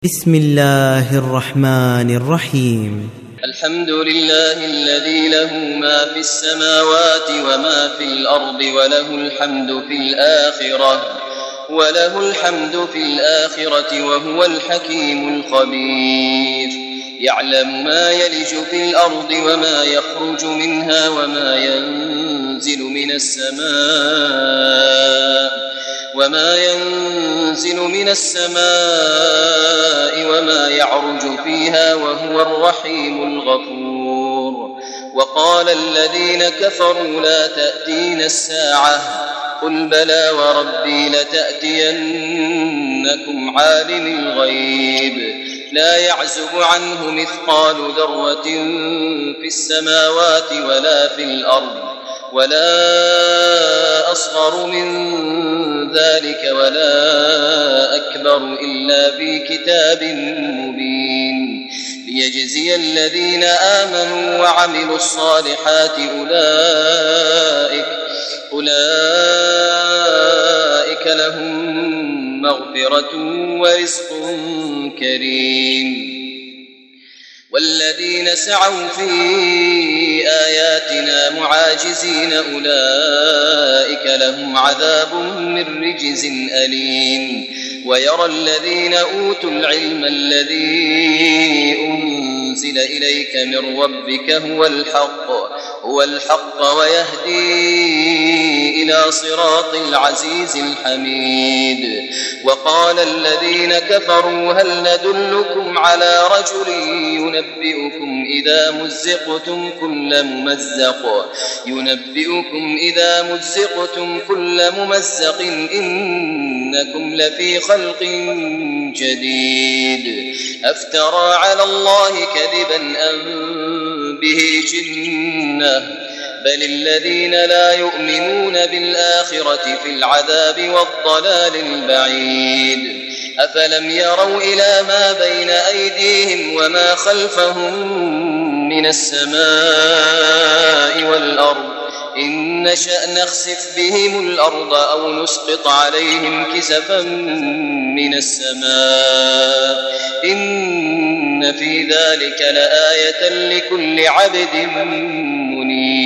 بسم الله الرحمن الرحيم. الحمد لله الذي له ما في السماوات وما في الأرض وله الحمد في الآخرة وهو الحكيم الخبير. يعلم ما يلج في الأرض وما يخرج منها وما ينزل من السماء وما يعرج فيها وهو الرحيم الغفور. وقال الذين كفروا لا تأتينا الساعة قل بلى وربي لتأتينكم عالم الغيب لا يعزب عنه مثقال ذرة في السماوات ولا في الأرض ولا أصغر من ذلك ولا أكبر إلا في كتاب مبين ليجزي الذين آمنوا وعملوا الصالحات أولئك لهم مغفرة ورزق كريم. والذين سعوا في آياتنا معاجزين أولئك لهم عذاب من رجز أليم. ويرى الذين أوتوا العلم الذي أنزل إليك من ربك هو الحق ويهدي إلى صراط العزيز الحميد. وقال الذين كفروا هل ندلكم على رجل ينبئكم إذا مزقتم كل ممزق إنكم لفي خلق جديد. أفترى على الله كذبا أم به جنة بل الذين لا يؤمنون بالآخرة في العذاب والضلال البعيد. أفلم يروا إلى ما بين أيديهم وما خلفهم من السماء والأرض إن نشأ نخسف بهم الأرض أو نسقط عليهم كسفا من السماء إن في ذلك لآية لكل عبد منيب.